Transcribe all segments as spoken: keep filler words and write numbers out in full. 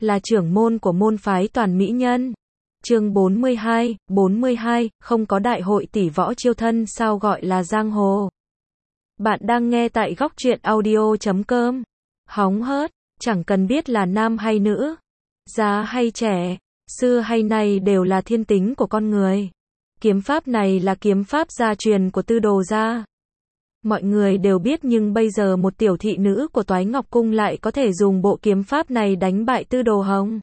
là trưởng môn của môn phái Toàn Mỹ Nhân. Chương bốn mươi hai, bốn mươi hai, không có đại hội tỷ võ chiêu thân sao gọi là giang hồ. Bạn đang nghe tại góc truyện audio chấm com. Hóng hớt, chẳng cần biết là nam hay nữ, già hay trẻ, xưa hay nay đều là thiên tính của con người. Kiếm pháp này là kiếm pháp gia truyền của Tư Đồ gia. Mọi người đều biết, nhưng bây giờ một tiểu thị nữ của Toái Ngọc Cung lại có thể dùng bộ kiếm pháp này đánh bại Tư Đồ Hồng.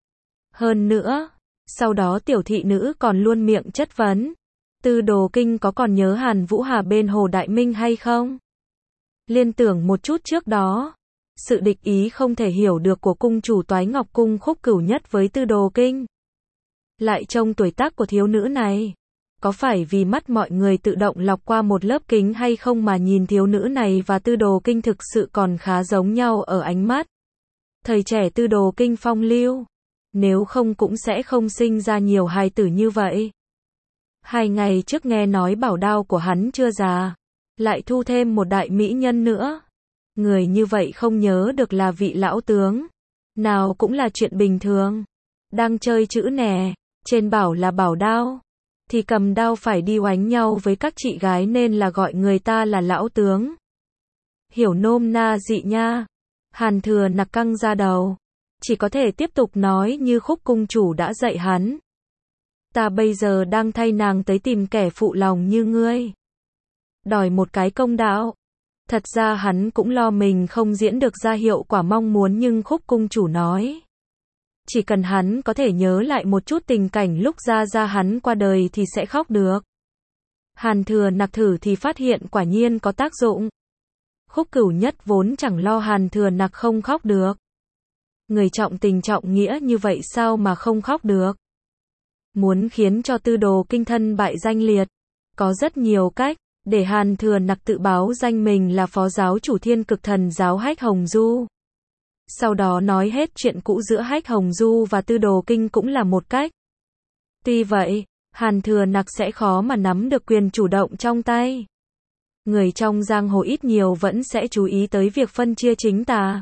Hơn nữa, sau đó tiểu thị nữ còn luôn miệng chất vấn, Tư Đồ Kinh có còn nhớ Hàn Vũ Hà bên Hồ Đại Minh hay không? Liên tưởng một chút trước đó, sự địch ý không thể hiểu được của cung chủ Toái Ngọc Cung Khúc Cửu Nhất với Tư Đồ Kinh. Lại trông tuổi tác của thiếu nữ này, có phải vì mắt mọi người tự động lọc qua một lớp kính hay không mà nhìn thiếu nữ này và Tư Đồ Kinh thực sự còn khá giống nhau ở ánh mắt. Thời trẻ Tư Đồ Kinh phong lưu, nếu không cũng sẽ không sinh ra nhiều hài tử như vậy. Hai ngày trước nghe nói bảo đao của hắn chưa già, lại thu thêm một đại mỹ nhân nữa. Người như vậy không nhớ được là vị lão tướng nào cũng là chuyện bình thường. Đang chơi chữ nè, trên bảo là bảo đao, thì cầm đao phải đi oánh nhau với các chị gái nên là gọi người ta là lão tướng. Hiểu nôm na dị nha. Hàn Thừa nặc căng ra đầu, chỉ có thể tiếp tục nói như Khúc cung chủ đã dạy hắn. Ta bây giờ đang thay nàng tới tìm kẻ phụ lòng như ngươi, đòi một cái công đạo. Thật ra hắn cũng lo mình không diễn được ra hiệu quả mong muốn, nhưng Khúc cung chủ nói, chỉ cần hắn có thể nhớ lại một chút tình cảnh lúc ra ra hắn qua đời thì sẽ khóc được. Hàn Thừa nặc thử thì phát hiện quả nhiên có tác dụng. Khúc Cửu Nhất vốn chẳng lo Hàn Thừa nặc không khóc được. Người trọng tình trọng nghĩa như vậy sao mà không khóc được. Muốn khiến cho Tư Đồ Kinh thân bại danh liệt, có rất nhiều cách. Để Hàn Thừa nặc tự báo danh mình là phó giáo chủ Thiên Cực Thần giáo Hách Hồng Du. Sau đó nói hết chuyện cũ giữa Hách Hồng Du và Tư Đồ Kinh cũng là một cách. Tuy vậy, Hàn Thừa nặc sẽ khó mà nắm được quyền chủ động trong tay. Người trong giang hồ ít nhiều vẫn sẽ chú ý tới việc phân chia chính tà.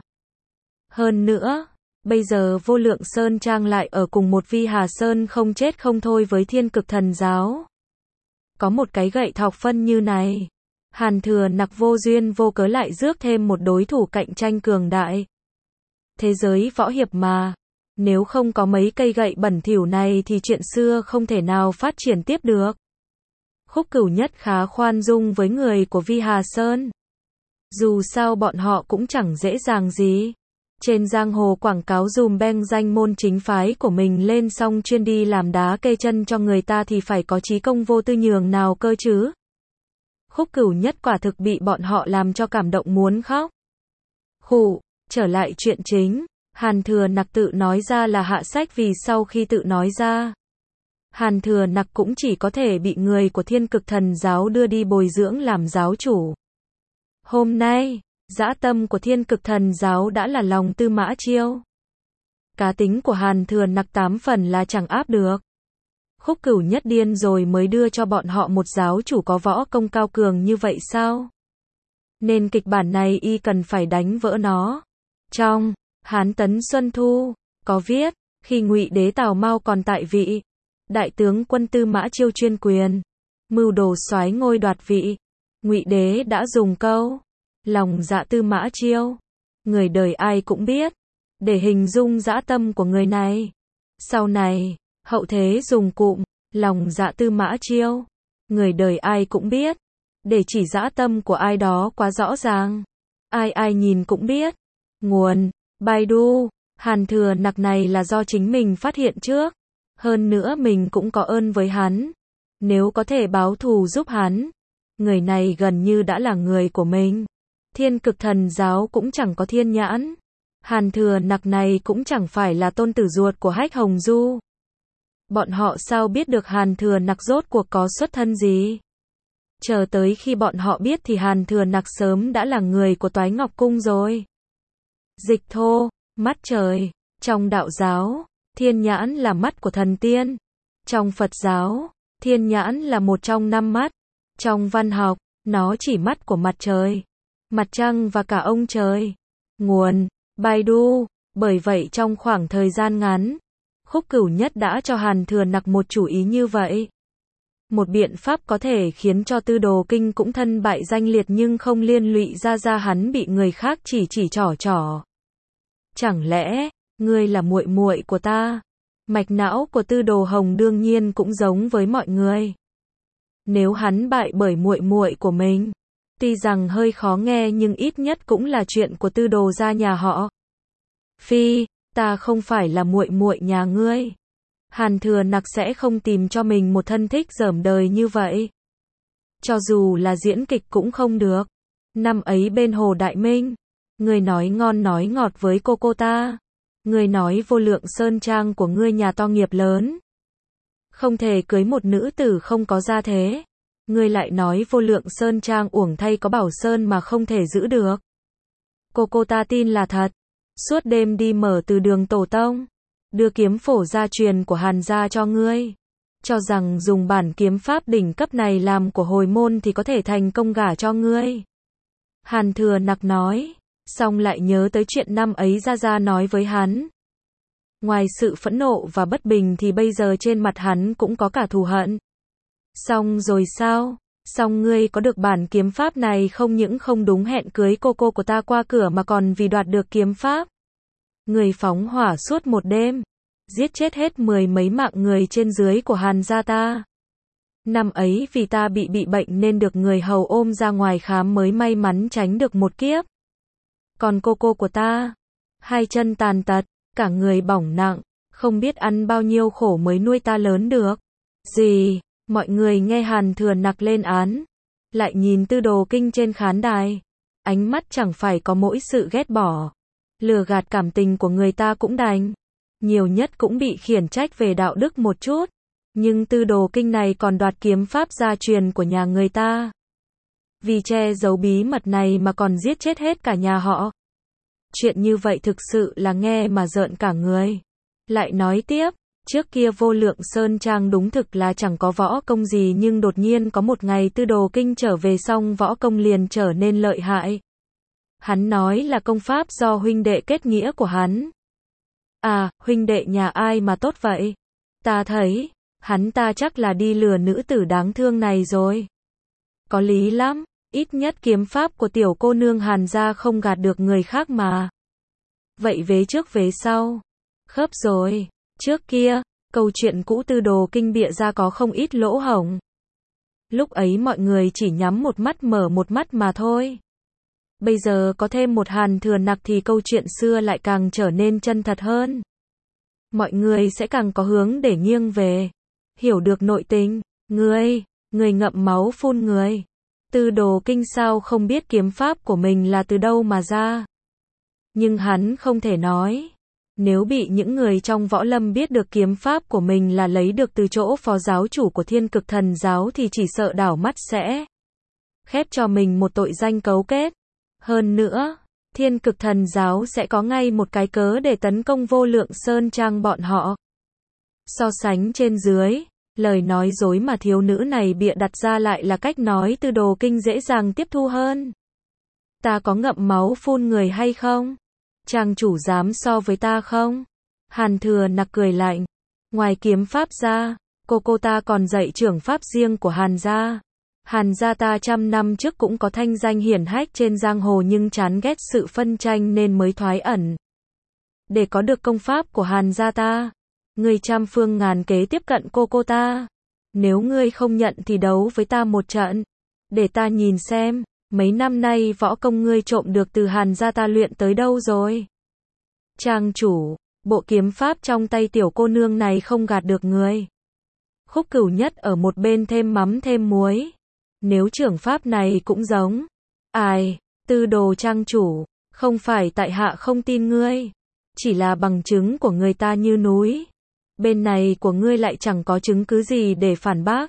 Hơn nữa, bây giờ Vô Lượng Sơn Trang lại ở cùng một Vi Hà Sơn không chết không thôi với Thiên Cực Thần giáo. Có một cái gậy thọc phân như này, Hàn Thừa nặc vô duyên vô cớ lại rước thêm một đối thủ cạnh tranh cường đại. Thế giới võ hiệp mà, nếu không có mấy cây gậy bẩn thỉu này thì chuyện xưa không thể nào phát triển tiếp được. Khúc Cửu Nhất khá khoan dung với người của Vi Hà Sơn. Dù sao bọn họ cũng chẳng dễ dàng gì. Trên giang hồ quảng cáo dùm beng danh môn chính phái của mình lên xong chuyên đi làm đá kê chân cho người ta thì phải có chí công vô tư nhường nào cơ chứ. Khúc Cửu Nhất quả thực bị bọn họ làm cho cảm động muốn khóc. Khụ, trở lại chuyện chính, Hàn Thừa nặc tự nói ra là hạ sách, vì sau khi tự nói ra, Hàn Thừa nặc cũng chỉ có thể bị người của Thiên Cực Thần giáo đưa đi bồi dưỡng làm giáo chủ. Hôm nay, dã tâm của Thiên Cực Thần giáo đã là lòng Tư Mã Chiêu. Cá tính của Hàn Thừa nặc tám phần là chẳng áp được. Khúc Cửu Nhất điên rồi mới đưa cho bọn họ một giáo chủ có võ công cao cường như vậy sao? Nên kịch bản này y cần phải đánh vỡ nó. Trong Hán Tấn Xuân Thu có viết, khi Ngụy Đế Tào Mao còn tại vị, đại tướng quân Tư Mã Chiêu chuyên quyền, mưu đồ soái ngôi đoạt vị. Ngụy Đế đã dùng câu lòng dạ Tư Mã Chiêu, người đời ai cũng biết, để hình dung dã tâm của người này. Sau này, hậu thế dùng cụm lòng dạ Tư Mã Chiêu, người đời ai cũng biết, để chỉ dã tâm của ai đó quá rõ ràng, ai ai nhìn cũng biết. Nguồn Baidu. Hàn Thừa nặc này là do chính mình phát hiện trước. Hơn nữa mình cũng có ơn với hắn. Nếu có thể báo thù giúp hắn, người này gần như đã là người của mình. Thiên Cực Thần giáo cũng chẳng có thiên nhãn. Hàn Thừa nặc này cũng chẳng phải là tôn tử ruột của Hách Hồng Du. Bọn họ sao biết được Hàn Thừa nặc rốt cuộc có xuất thân gì? Chờ tới khi bọn họ biết thì Hàn Thừa nặc sớm đã là người của Toái Ngọc Cung rồi. Dịch thô, mắt trời. Trong đạo giáo, thiên nhãn là mắt của thần tiên. Trong Phật giáo, thiên nhãn là một trong năm mắt. Trong văn học, nó chỉ mắt của mặt trời, mặt trăng và cả ông trời. Nguồn Baidu. Bởi vậy trong khoảng thời gian ngắn, Khúc Cửu Nhất đã cho Hàn Thừa Nặc một chủ ý như vậy. Một biện pháp có thể khiến cho Tư Đồ Kinh cũng thân bại danh liệt nhưng không liên lụy ra ra hắn bị người khác chỉ chỉ trỏ trỏ. Chẳng lẽ, ngươi là muội muội của ta? Mạch não của Tư Đồ Hồng đương nhiên cũng giống với mọi người. Nếu hắn bại bởi muội muội của mình, tuy rằng hơi khó nghe nhưng ít nhất cũng là chuyện của Tư Đồ gia nhà họ. Phi, ta không phải là muội muội nhà ngươi. Hàn Thừa Nặc sẽ không tìm cho mình một thân thích dởm đời như vậy. Cho dù là diễn kịch cũng không được. Năm ấy bên Hồ Đại Minh, ngươi nói ngon nói ngọt với cô cô ta. Ngươi nói Vô Lượng Sơn Trang của ngươi nhà to nghiệp lớn, không thể cưới một nữ tử không có gia thế. Ngươi lại nói Vô Lượng Sơn Trang uổng thay có Bảo Sơn mà không thể giữ được. Cô cô ta tin là thật. Suốt đêm đi mở từ đường tổ tông, đưa kiếm phổ gia truyền của Hàn gia cho ngươi, cho rằng dùng bản kiếm pháp đỉnh cấp này làm của hồi môn thì có thể thành công gả cho ngươi. Hàn Thừa Nặc nói, xong lại nhớ tới chuyện năm ấy Gia Gia nói với hắn. Ngoài sự phẫn nộ và bất bình thì bây giờ trên mặt hắn cũng có cả thù hận. Xong rồi sao? Xong ngươi có được bản kiếm pháp này không những không đúng hẹn cưới cô cô của ta qua cửa mà còn vì đoạt được kiếm pháp. Người phóng hỏa suốt một đêm, giết chết hết mười mấy mạng người trên dưới của Hàn gia ta. Năm ấy vì ta bị bị bệnh nên được người hầu ôm ra ngoài khám mới may mắn tránh được một kiếp. Còn cô cô của ta, hai chân tàn tật, cả người bỏng nặng, không biết ăn bao nhiêu khổ mới nuôi ta lớn được. Gì? Mọi người nghe Hàn Thừa Nặc lên án, lại nhìn Tư Đồ Kinh trên khán đài, ánh mắt chẳng phải có mỗi sự ghét bỏ, lừa gạt cảm tình của người ta cũng đành, nhiều nhất cũng bị khiển trách về đạo đức một chút, nhưng Tư Đồ Kinh này còn đoạt kiếm pháp gia truyền của nhà người ta. Vì che giấu bí mật này mà còn giết chết hết cả nhà họ. Chuyện như vậy thực sự là nghe mà rợn cả người. Lại nói tiếp, trước kia Vô Lượng Sơn Trang đúng thực là chẳng có võ công gì nhưng đột nhiên có một ngày Tư Đồ Kinh trở về xong võ công liền trở nên lợi hại. Hắn nói là công pháp do huynh đệ kết nghĩa của hắn. À, huynh đệ nhà ai mà tốt vậy? Ta thấy, hắn ta chắc là đi lừa nữ tử đáng thương này rồi. Có lý lắm, ít nhất kiếm pháp của tiểu cô nương Hàn gia không gạt được người khác mà. Vậy vế trước vế sau, khớp rồi. Trước kia, câu chuyện cũ Tư Đồ Kinh bịa ra có không ít lỗ hổng. Lúc ấy mọi người chỉ nhắm một mắt mở một mắt mà thôi. Bây giờ có thêm một Hàn Thừa Nặc thì câu chuyện xưa lại càng trở nên chân thật hơn. Mọi người sẽ càng có hướng để nghiêng về, hiểu được nội tình. Ngươi, người ngậm máu phun người. Tư Đồ Kinh sao không biết kiếm pháp của mình là từ đâu mà ra. Nhưng hắn không thể nói. Nếu bị những người trong võ lâm biết được kiếm pháp của mình là lấy được từ chỗ phó giáo chủ của Thiên Cực Thần giáo thì chỉ sợ đảo mắt sẽ khép cho mình một tội danh cấu kết. Hơn nữa, Thiên Cực Thần giáo sẽ có ngay một cái cớ để tấn công Vô Lượng Sơn Trang bọn họ. So sánh trên dưới, lời nói dối mà thiếu nữ này bịa đặt ra lại là cách nói Tư Đồ Kinh dễ dàng tiếp thu hơn. Ta có ngậm máu phun người hay không? Trang chủ dám so với ta không? Hàn Thừa Nặc cười lạnh. Ngoài kiếm pháp ra, cô cô ta còn dạy trưởng pháp riêng của Hàn gia. Hàn gia ta trăm năm trước cũng có thanh danh hiển hách trên giang hồ nhưng chán ghét sự phân tranh nên mới thoái ẩn. Để có được công pháp của Hàn gia ta, ngươi trăm phương ngàn kế tiếp cận cô cô ta. Nếu ngươi không nhận thì đấu với ta một trận. Để ta nhìn xem, mấy năm nay võ công ngươi trộm được từ Hàn gia ta luyện tới đâu rồi. Trang chủ, bộ kiếm pháp trong tay tiểu cô nương này không gạt được người. Khúc Cửu Nhất ở một bên thêm mắm thêm muối. Nếu trưởng pháp này cũng giống. Ai, Tư Đồ trang chủ, không phải tại hạ không tin ngươi. Chỉ là bằng chứng của người ta như núi. Bên này của ngươi lại chẳng có chứng cứ gì để phản bác.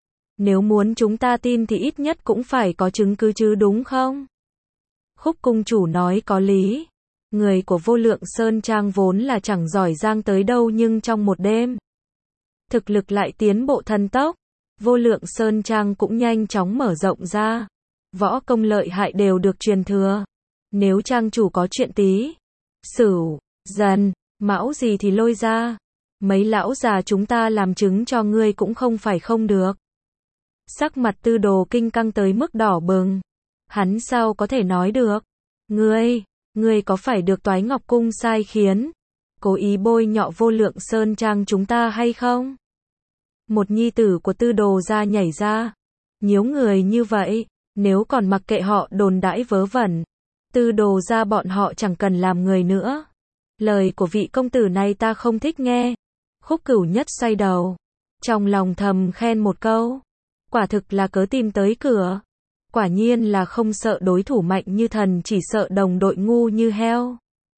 Nếu muốn chúng ta tin thì ít nhất cũng phải có chứng cứ chứ đúng không? Khúc cung chủ nói có lý. Người của Vô Lượng Sơn Trang vốn là chẳng giỏi giang tới đâu nhưng trong một đêm, thực lực lại tiến bộ thần tốc. Vô Lượng Sơn Trang cũng nhanh chóng mở rộng ra. Võ công lợi hại đều được truyền thừa. Nếu trang chủ có chuyện tí, xửu, Dần, mão gì thì lôi ra. Mấy lão già chúng ta làm chứng cho ngươi cũng không phải không được. Sắc mặt Tư Đồ Kinh căng tới mức đỏ bừng. Hắn sao có thể nói được? Ngươi, ngươi có phải được Toái Ngọc Cung sai khiến? Cố ý bôi nhọ Vô Lượng Sơn Trang chúng ta hay không? Một nhi tử của Tư Đồ gia nhảy ra. Nhiếu người như vậy, nếu còn mặc kệ họ đồn đãi vớ vẩn, Tư Đồ gia bọn họ chẳng cần làm người nữa. Lời của vị công tử này ta không thích nghe. Khúc Cửu Nhất xoay đầu, trong lòng thầm khen một câu. Quả thực là cớ tìm tới cửa. Quả nhiên là không sợ đối thủ mạnh như thần, chỉ sợ đồng đội ngu như heo.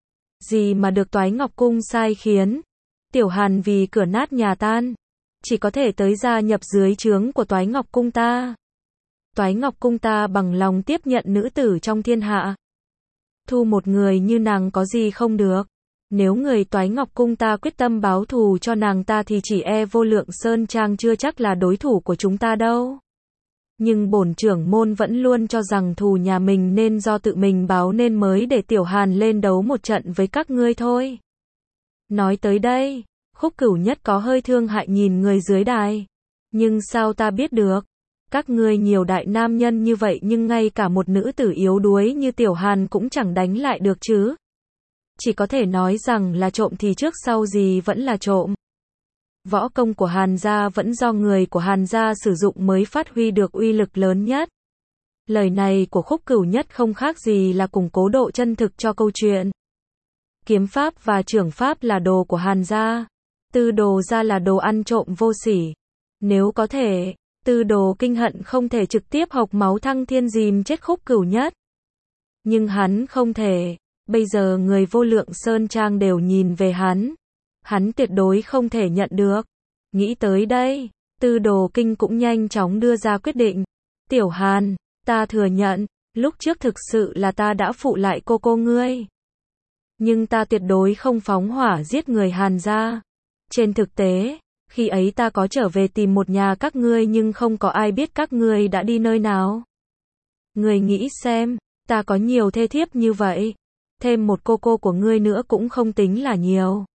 Gì mà được Toái Ngọc Cung sai khiến? Tiểu Hàn vì cửa nát nhà tan, chỉ có thể tới gia nhập dưới trướng của Toái Ngọc Cung ta. Toái Ngọc Cung ta bằng lòng tiếp nhận nữ tử trong thiên hạ. Thu một người như nàng có gì không được. Nếu người Toái Ngọc Cung ta quyết tâm báo thù cho nàng ta thì chỉ e Vô Lượng Sơn Trang chưa chắc là đối thủ của chúng ta đâu. Nhưng bổn trưởng môn vẫn luôn cho rằng thù nhà mình nên do tự mình báo, nên mới để Tiểu Hàn lên đấu một trận với các ngươi thôi. Nói tới đây, Khúc Cửu Nhất có hơi thương hại nhìn người dưới đài. Nhưng sao ta biết được? Các ngươi nhiều đại nam nhân như vậy nhưng ngay cả một nữ tử yếu đuối như Tiểu Hàn cũng chẳng đánh lại được chứ. Chỉ có thể nói rằng là trộm thì trước sau gì vẫn là trộm. Võ công của Hàn gia vẫn do người của Hàn gia sử dụng mới phát huy được uy lực lớn nhất. Lời này của Khúc Cửu Nhất không khác gì là củng cố độ chân thực cho câu chuyện. Kiếm pháp và trưởng pháp là đồ của Hàn gia. Tư Đồ gia là đồ ăn trộm vô sỉ. Nếu có thể, Tư Đồ Kinh hận không thể trực tiếp hộc máu thăng thiên dìm chết Khúc Cửu Nhất. Nhưng hắn không thể. Bây giờ người Vô Lượng Sơn Trang đều nhìn về hắn. Hắn tuyệt đối không thể nhận được. Nghĩ tới đây, Tư Đồ Kinh cũng nhanh chóng đưa ra quyết định. Tiểu Hàn, ta thừa nhận, lúc trước thực sự là ta đã phụ lại cô cô ngươi. Nhưng ta tuyệt đối không phóng hỏa giết người Hàn gia. Trên thực tế, khi ấy ta có trở về tìm một nhà các ngươi nhưng không có ai biết các ngươi đã đi nơi nào. Ngươi nghĩ xem, ta có nhiều thê thiếp như vậy. Thêm một cô cô của ngươi nữa cũng không tính là nhiều.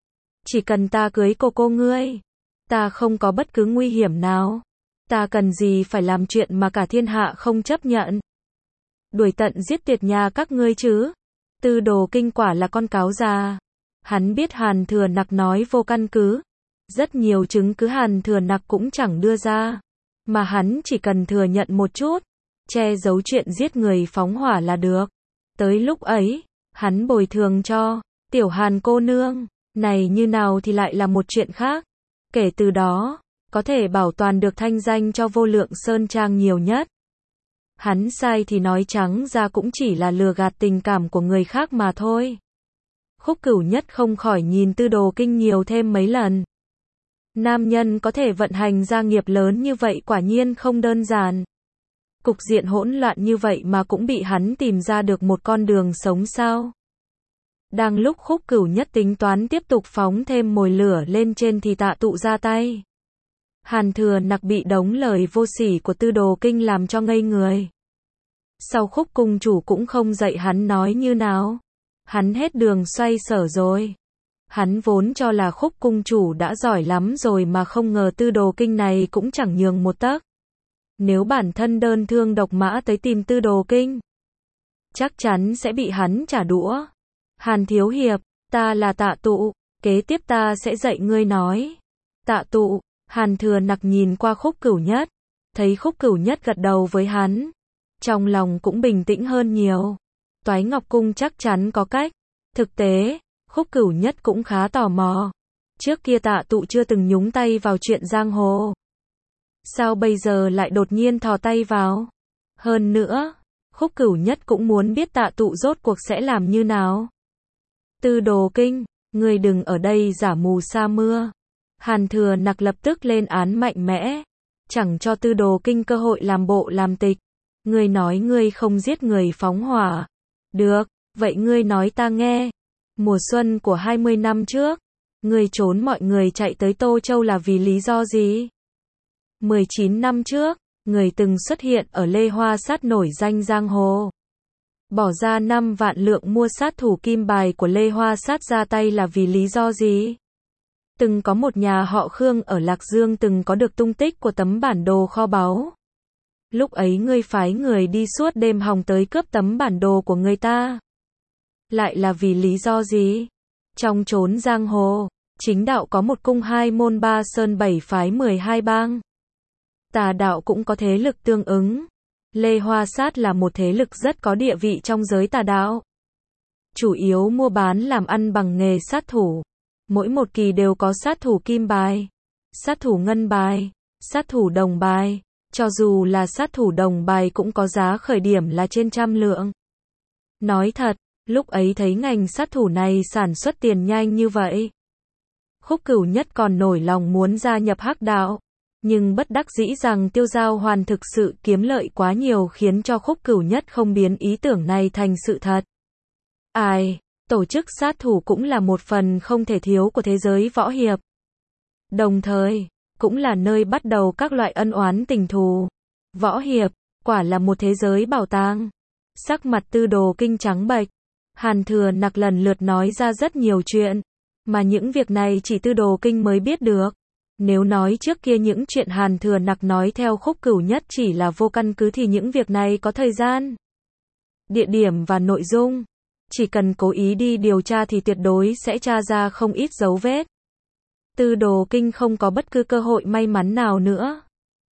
Chỉ cần ta cưới cô cô ngươi, ta không có bất cứ nguy hiểm nào. Ta cần gì phải làm chuyện mà cả thiên hạ không chấp nhận. Đuổi tận giết tuyệt nhà các ngươi chứ. Tư Đồ Kinh quả là con cáo già. Hắn biết Hàn Thừa Nặc nói vô căn cứ. Rất nhiều chứng cứ Hàn Thừa Nặc cũng chẳng đưa ra. Mà hắn chỉ cần thừa nhận một chút, che giấu chuyện giết người phóng hỏa là được. Tới lúc ấy, hắn bồi thường cho Tiểu Hàn cô nương này như nào thì lại là một chuyện khác. Kể từ đó, có thể bảo toàn được thanh danh cho Vô Lượng Sơn Trang nhiều nhất. Hắn sai thì nói trắng ra cũng chỉ là lừa gạt tình cảm của người khác mà thôi. Khúc Cửu Nhất không khỏi nhìn Tư Đồ Kinh nhiều thêm mấy lần. Nam nhân có thể vận hành gia nghiệp lớn như vậy quả nhiên không đơn giản. Cục diện hỗn loạn như vậy mà cũng bị hắn tìm ra được một con đường sống sao? Đang lúc Khúc Cửu Nhất tính toán tiếp tục phóng thêm mồi lửa lên trên thì Tạ Tụ ra tay. Hàn Thừa Nặc bị đống lời vô sỉ của Tư Đồ Kinh làm cho ngây người. Sau Khúc cung chủ cũng không dạy hắn nói như nào. Hắn hết đường xoay sở rồi. Hắn vốn cho là Khúc cung chủ đã giỏi lắm rồi mà không ngờ Tư Đồ Kinh này cũng chẳng nhường một tấc. Nếu bản thân đơn thương độc mã tới tìm Tư Đồ Kinh, chắc chắn sẽ bị hắn trả đũa. Hàn thiếu hiệp, ta là Tạ Tụ, kế tiếp ta sẽ dạy ngươi nói. Tạ Tụ, Hàn Thừa Nặc nhìn qua Khúc Cửu Nhất, thấy Khúc Cửu Nhất gật đầu với hắn, trong lòng cũng bình tĩnh hơn nhiều. Toái Ngọc Cung chắc chắn có cách. Thực tế, Khúc Cửu Nhất cũng khá tò mò. Trước kia Tạ Tụ chưa từng nhúng tay vào chuyện giang hồ. Sao bây giờ lại đột nhiên thò tay vào? Hơn nữa, Khúc Cửu Nhất cũng muốn biết Tạ Tụ rốt cuộc sẽ làm như nào. Tư Đồ Kinh, ngươi đừng ở đây giả mù sa mưa. Hàn Thừa Nặc lập tức lên án mạnh mẽ, chẳng cho Tư Đồ Kinh cơ hội làm bộ làm tịch. Ngươi nói ngươi không giết người phóng hỏa. Được, vậy ngươi nói ta nghe. Mùa xuân của hai mươi năm trước, ngươi trốn mọi người chạy tới Tô Châu là vì lý do gì? mười chín năm trước, người từng xuất hiện ở Lê Hoa Sát nổi danh giang hồ. Bỏ ra năm vạn lượng mua sát thủ kim bài của Lê Hoa Sát ra tay là vì lý do gì? Từng có một nhà họ Khương ở Lạc Dương từng có được tung tích của tấm bản đồ kho báu. Lúc ấy ngươi phái người đi suốt đêm hòng tới cướp tấm bản đồ của người ta. Lại là vì lý do gì? Trong chốn giang hồ, chính đạo có một cung hai môn ba sơn bảy phái mười hai bang. Tà đạo cũng có thế lực tương ứng. Lê Hoa Sát là một thế lực rất có địa vị trong giới tà đạo. Chủ yếu mua bán làm ăn bằng nghề sát thủ. Mỗi một kỳ đều có sát thủ kim bài, sát thủ ngân bài, sát thủ đồng bài. Cho dù là sát thủ đồng bài cũng có giá khởi điểm là trên trăm lượng. Nói thật, lúc ấy thấy ngành sát thủ này sản xuất tiền nhanh như vậy. Khúc Cửu Nhất còn nổi lòng muốn gia nhập hắc đạo. Nhưng bất đắc dĩ rằng Tiêu Giao Hoàn thực sự kiếm lợi quá nhiều khiến cho Khúc Cửu Nhất không biến ý tưởng này thành sự thật. Ai, tổ chức sát thủ cũng là một phần không thể thiếu của thế giới võ hiệp. Đồng thời, cũng là nơi bắt đầu các loại ân oán tình thù. Võ hiệp, quả là một thế giới bảo tàng. Sắc mặt Tư Đồ Kinh trắng bệch. Hàn Thừa Nặc lần lượt nói ra rất nhiều chuyện. Mà những việc này chỉ Tư Đồ Kinh mới biết được. Nếu nói trước kia những chuyện Hàn Thừa Nặc nói theo Khúc Cửu Nhất chỉ là vô căn cứ thì những việc này có thời gian, địa điểm và nội dung. Chỉ cần cố ý đi điều tra thì tuyệt đối sẽ tra ra không ít dấu vết. Tư Đồ Kinh không có bất cứ cơ hội may mắn nào nữa.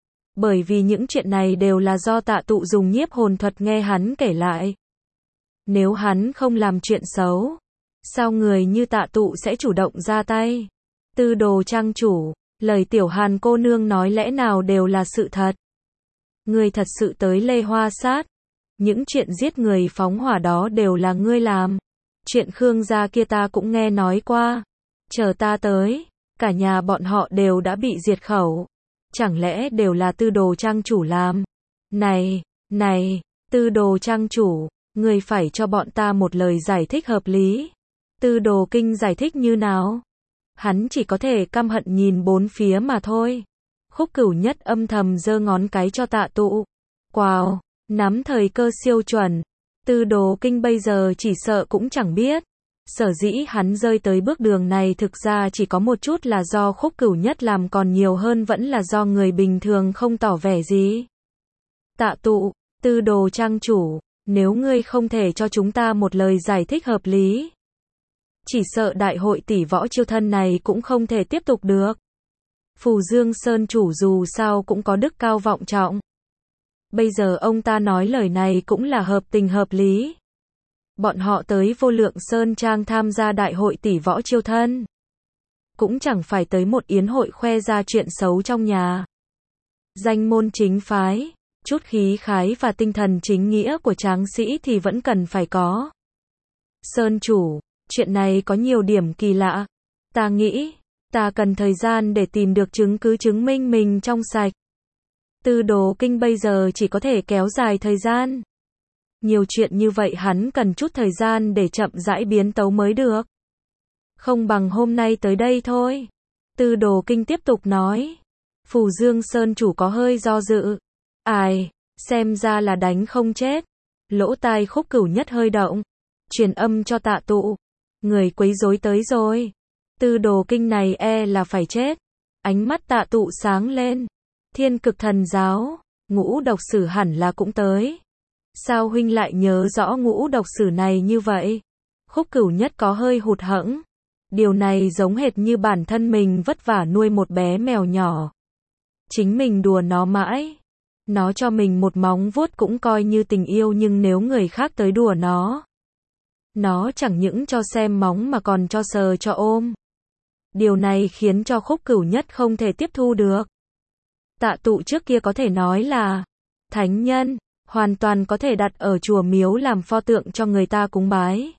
Bởi vì những chuyện này đều là do Tạ Tụ dùng nhiếp hồn thuật nghe hắn kể lại. Nếu hắn không làm chuyện xấu, sao người như Tạ Tụ sẽ chủ động ra tay? Tư Đồ trang chủ, lời Tiểu Hàn cô nương nói lẽ nào đều là sự thật? Ngươi thật sự tới Lê Hoa Sát? Những chuyện giết người phóng hỏa đó đều là ngươi làm. Chuyện Khương gia kia ta cũng nghe nói qua. Chờ ta tới, cả nhà bọn họ đều đã bị diệt khẩu. Chẳng lẽ đều là Tư Đồ trang chủ làm? Này, này, Tư Đồ trang chủ, ngươi phải cho bọn ta một lời giải thích hợp lý. Tư Đồ Kinh giải thích như nào? Hắn chỉ có thể căm hận nhìn bốn phía mà thôi. Khúc Cửu Nhất âm thầm giơ ngón cái cho Tạ Tụ. Wow, nắm thời cơ siêu chuẩn. Tư Đồ Kinh bây giờ chỉ sợ cũng chẳng biết. Sở dĩ hắn rơi tới bước đường này thực ra chỉ có một chút là do Khúc Cửu Nhất làm, còn nhiều hơn vẫn là do người bình thường không tỏ vẻ gì. Tạ Tụ, Tư Đồ trang chủ, nếu ngươi không thể cho chúng ta một lời giải thích hợp lý, chỉ sợ đại hội tỷ võ chiêu thân này cũng không thể tiếp tục được. Phù Dương Sơn chủ dù sao cũng có đức cao vọng trọng. Bây giờ ông ta nói lời này cũng là hợp tình hợp lý. Bọn họ tới Vô Lượng Sơn Trang tham gia đại hội tỷ võ chiêu thân. Cũng chẳng phải tới một yến hội khoe ra chuyện xấu trong nhà. Danh môn chính phái, chút khí khái và tinh thần chính nghĩa của tráng sĩ thì vẫn cần phải có. Sơn chủ, chuyện này có nhiều điểm kỳ lạ. Ta nghĩ, ta cần thời gian để tìm được chứng cứ chứng minh mình trong sạch. Tư Đồ Kinh bây giờ chỉ có thể kéo dài thời gian. Nhiều chuyện như vậy hắn cần chút thời gian để chậm rãi biến tấu mới được. Không bằng hôm nay tới đây thôi. Tư Đồ Kinh tiếp tục nói. Phù Dương Sơn chủ có hơi do dự. Ai, xem ra là đánh không chết. Lỗ tai Khúc Cửu Nhất hơi động. Truyền âm cho Tạ Tụ. Người quấy rối tới rồi. Tư Đồ Kinh này e là phải chết. Ánh mắt Tạ Tụ sáng lên. Thiên Cực Thần Giáo, Ngũ Độc Sử hẳn là cũng tới. Sao huynh lại nhớ rõ Ngũ Độc Sử này như vậy? Khúc Cửu Nhất có hơi hụt hẫng. Điều này giống hệt như bản thân mình vất vả nuôi một bé mèo nhỏ. Chính mình đùa nó mãi. Nó cho mình một móng vuốt cũng coi như tình yêu, nhưng nếu người khác tới đùa nó, nó chẳng những cho xem móng mà còn cho sờ cho ôm. Điều này khiến cho Khúc Cửu Nhất không thể tiếp thu được. Tạ Tụ trước kia có thể nói là thánh nhân, hoàn toàn có thể đặt ở chùa miếu làm pho tượng cho người ta cúng bái.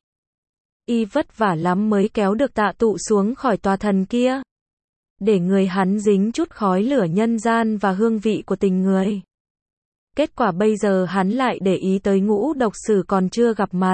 Y vất vả lắm mới kéo được Tạ Tụ xuống khỏi tòa thần kia, để người hắn dính chút khói lửa nhân gian và hương vị của tình người. Kết quả bây giờ hắn lại để ý tới Ngũ Độc Sử còn chưa gặp mặt.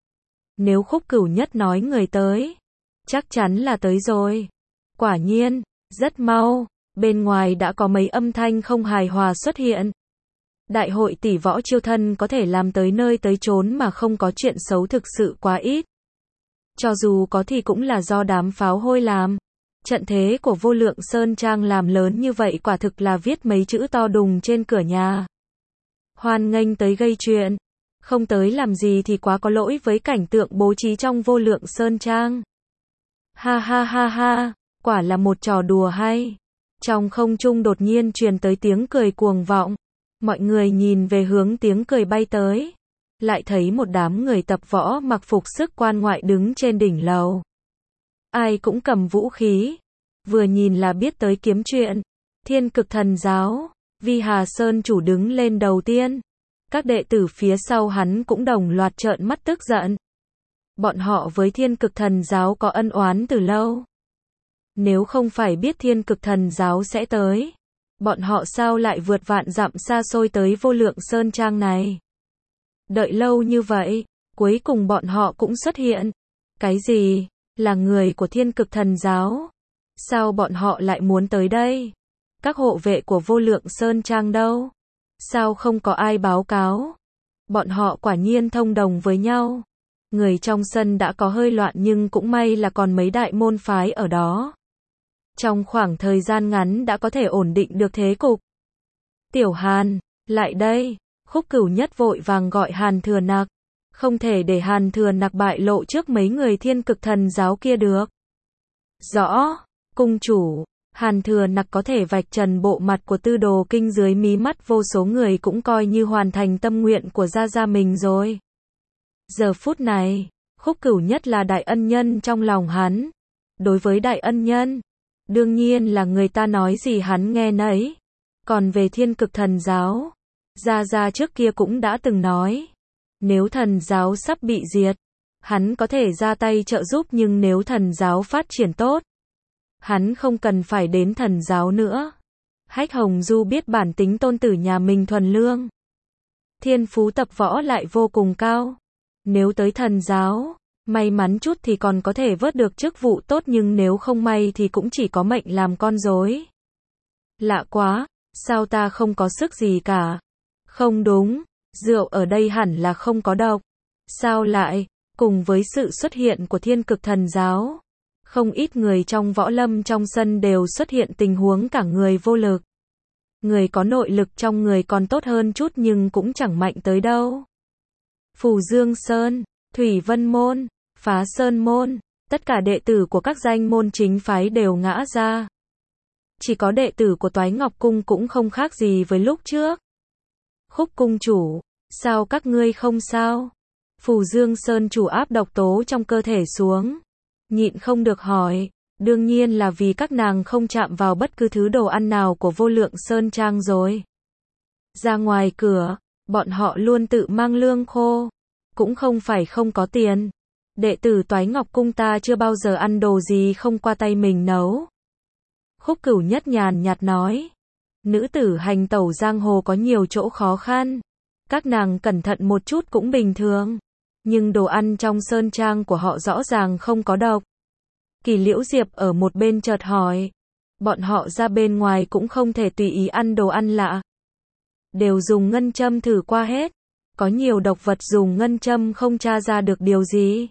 Nếu Khúc Cửu Nhất nói người tới, chắc chắn là tới rồi. Quả nhiên, rất mau, bên ngoài đã có mấy âm thanh không hài hòa xuất hiện. Đại hội tỷ võ chiêu thân có thể làm tới nơi tới chốn mà không có chuyện xấu thực sự quá ít. Cho dù có thì cũng là do đám pháo hôi làm. Trận thế của Vô Lượng Sơn Trang làm lớn như vậy quả thực là viết mấy chữ to đùng trên cửa nhà. Hoan nghênh tới gây chuyện. Không tới làm gì thì quá có lỗi với cảnh tượng bố trí trong Vô Lượng Sơn Trang. Ha ha ha ha, quả là một trò đùa hay. Trong không trung đột nhiên truyền tới tiếng cười cuồng vọng. Mọi người nhìn về hướng tiếng cười bay tới. Lại thấy một đám người tập võ mặc phục sức quan ngoại đứng trên đỉnh lầu. Ai cũng cầm vũ khí. Vừa nhìn là biết tới kiếm chuyện. Thiên Cực Thần Giáo. Vi Hà Sơn chủ đứng lên đầu tiên. Các đệ tử phía sau hắn cũng đồng loạt trợn mắt tức giận. Bọn họ với Thiên Cực Thần Giáo có ân oán từ lâu. Nếu không phải biết Thiên Cực Thần Giáo sẽ tới, bọn họ sao lại vượt vạn dặm xa xôi tới Vô Lượng Sơn Trang này? Đợi lâu như vậy, cuối cùng bọn họ cũng xuất hiện. Cái gì? Là người của Thiên Cực Thần Giáo? Sao bọn họ lại muốn tới đây? Các hộ vệ của Vô Lượng Sơn Trang đâu? Sao không có ai báo cáo? Bọn họ quả nhiên thông đồng với nhau. Người trong sân đã có hơi loạn nhưng cũng may là còn mấy đại môn phái ở đó. Trong khoảng thời gian ngắn đã có thể ổn định được thế cục. Tiểu Hàn, lại đây. Khúc Cửu Nhất vội vàng gọi Hàn Thừa Nặc. Không thể để Hàn Thừa Nặc bại lộ trước mấy người Thiên Cực Thần Giáo kia được. Rõ, cung chủ. Hàn Thừa Nặc có thể vạch trần bộ mặt của Tư Đồ Kinh dưới mí mắt vô số người cũng coi như hoàn thành tâm nguyện của gia gia mình rồi. Giờ phút này, Khúc Cửu Nhất là đại ân nhân trong lòng hắn. Đối với đại ân nhân, đương nhiên là người ta nói gì hắn nghe nấy. Còn về Thiên Cực Thần Giáo, gia gia trước kia cũng đã từng nói, nếu thần giáo sắp bị diệt, hắn có thể ra tay trợ giúp, nhưng nếu thần giáo phát triển tốt, hắn không cần phải đến thần giáo nữa. Hách Hồng Du biết bản tính tôn tử nhà mình thuần lương, thiên phú tập võ lại vô cùng cao. Nếu tới thần giáo, may mắn chút thì còn có thể vớt được chức vụ tốt, nhưng nếu không may thì cũng chỉ có mệnh làm con rối. Lạ quá, sao ta không có sức gì cả? Không đúng, rượu ở đây hẳn là không có độc. Sao lại, cùng với sự xuất hiện của Thiên Cực Thần Giáo, không ít người trong võ lâm trong sân đều xuất hiện tình huống cả người vô lực. Người có nội lực trong người còn tốt hơn chút nhưng cũng chẳng mạnh tới đâu. Phù Dương Sơn, Thủy Vân Môn, Phá Sơn Môn, tất cả đệ tử của các danh môn chính phái đều ngã ra. Chỉ có đệ tử của Toái Ngọc Cung cũng không khác gì với lúc trước. Khúc cung chủ, sao các ngươi không sao? Phù Dương Sơn chủ áp độc tố trong cơ thể xuống, nhịn không được hỏi. Đương nhiên là vì các nàng không chạm vào bất cứ thứ đồ ăn nào của Vô Lượng Sơn Trang rồi. Ra ngoài cửa, bọn họ luôn tự mang lương khô, cũng không phải không có tiền. Đệ tử Toái Ngọc Cung ta chưa bao giờ ăn đồ gì không qua tay mình nấu. Khúc Cửu Nhất nhàn nhạt nói, nữ tử hành tẩu giang hồ có nhiều chỗ khó khăn, các nàng cẩn thận một chút cũng bình thường, nhưng đồ ăn trong sơn trang của họ rõ ràng không có độc. Kỳ Liễu Diệp ở một bên chợt hỏi, bọn họ ra bên ngoài cũng không thể tùy ý ăn đồ ăn lạ. Đều dùng ngân châm thử qua hết, có nhiều độc vật dùng ngân châm không tra ra được điều gì.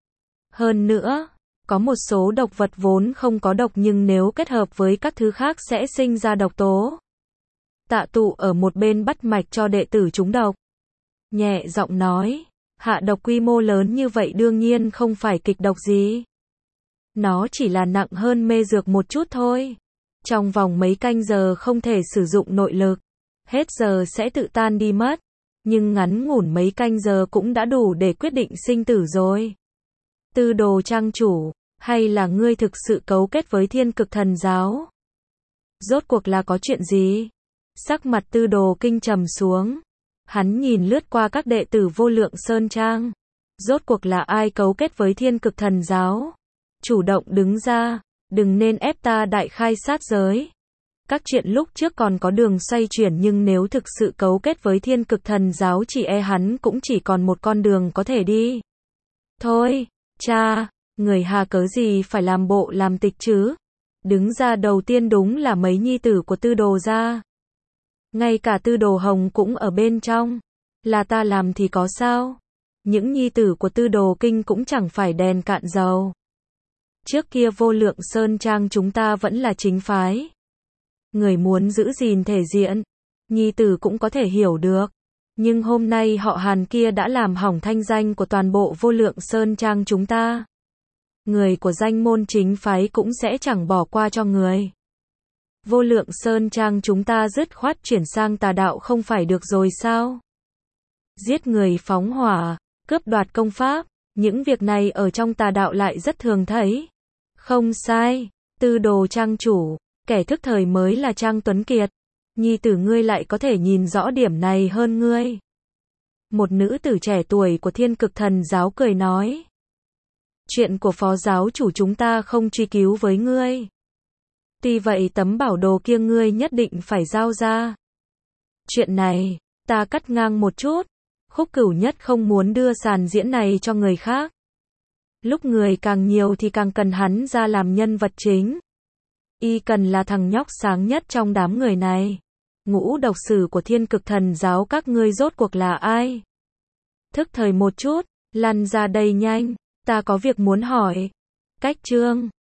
Hơn nữa, có một số độc vật vốn không có độc nhưng nếu kết hợp với các thứ khác sẽ sinh ra độc tố. Tạ Tụ ở một bên bắt mạch cho đệ tử trúng độc. Nhẹ giọng nói, hạ độc quy mô lớn như vậy đương nhiên không phải kịch độc gì. Nó chỉ là nặng hơn mê dược một chút thôi. Trong vòng mấy canh giờ không thể sử dụng nội lực, hết giờ sẽ tự tan đi mất. Nhưng ngắn ngủn mấy canh giờ cũng đã đủ để quyết định sinh tử rồi. Tư Đồ trang chủ, hay là ngươi thực sự cấu kết với Thiên Cực Thần Giáo? Rốt cuộc là có chuyện gì? Sắc mặt Tư Đồ Kinh trầm xuống. Hắn nhìn lướt qua các đệ tử Vô Lượng Sơn Trang. Rốt cuộc là ai cấu kết với Thiên Cực Thần Giáo? Chủ động đứng ra, đừng nên ép ta đại khai sát giới. Các chuyện lúc trước còn có đường xoay chuyển, nhưng nếu thực sự cấu kết với Thiên Cực Thần Giáo chỉ e hắn cũng chỉ còn một con đường có thể đi. Thôi, cha, người hà cớ gì phải làm bộ làm tịch chứ? Đứng ra đầu tiên đúng là mấy nhi tử của Tư Đồ gia. Ngay cả Tư Đồ Hồng cũng ở bên trong. Là ta làm thì có sao? Những nhi tử của Tư Đồ Kinh cũng chẳng phải đèn cạn dầu. Trước kia Vô Lượng Sơn Trang chúng ta vẫn là chính phái. Người muốn giữ gìn thể diện, nhi tử cũng có thể hiểu được. Nhưng hôm nay họ Hàn kia đã làm hỏng thanh danh của toàn bộ Vô Lượng Sơn Trang chúng ta. Người của danh môn chính phái cũng sẽ chẳng bỏ qua cho người. Vô Lượng Sơn Trang chúng ta dứt khoát chuyển sang tà đạo không phải được rồi sao? Giết người phóng hỏa, cướp đoạt công pháp, những việc này ở trong tà đạo lại rất thường thấy. Không sai, Tư Đồ trang chủ, kẻ thức thời mới là Trang Tuấn Kiệt. Nhi tử ngươi lại có thể nhìn rõ điểm này hơn ngươi. Một nữ tử trẻ tuổi của Thiên Cực Thần giáo cười nói. Chuyện của phó giáo chủ chúng ta không truy cứu với ngươi. Tuy vậy tấm bảo đồ kia ngươi nhất định phải giao ra. Chuyện này, ta cắt ngang một chút. Khúc Cửu Nhất không muốn đưa sàn diễn này cho người khác. Lúc người càng nhiều thì càng cần hắn ra làm nhân vật chính. Y cần là thằng nhóc sáng nhất trong đám người này. Ngũ độc sử của Thiên Cực Thần giáo các ngươi rốt cuộc là ai? Thức thời một chút, lăn ra đây nhanh, ta có việc muốn hỏi. Cách chương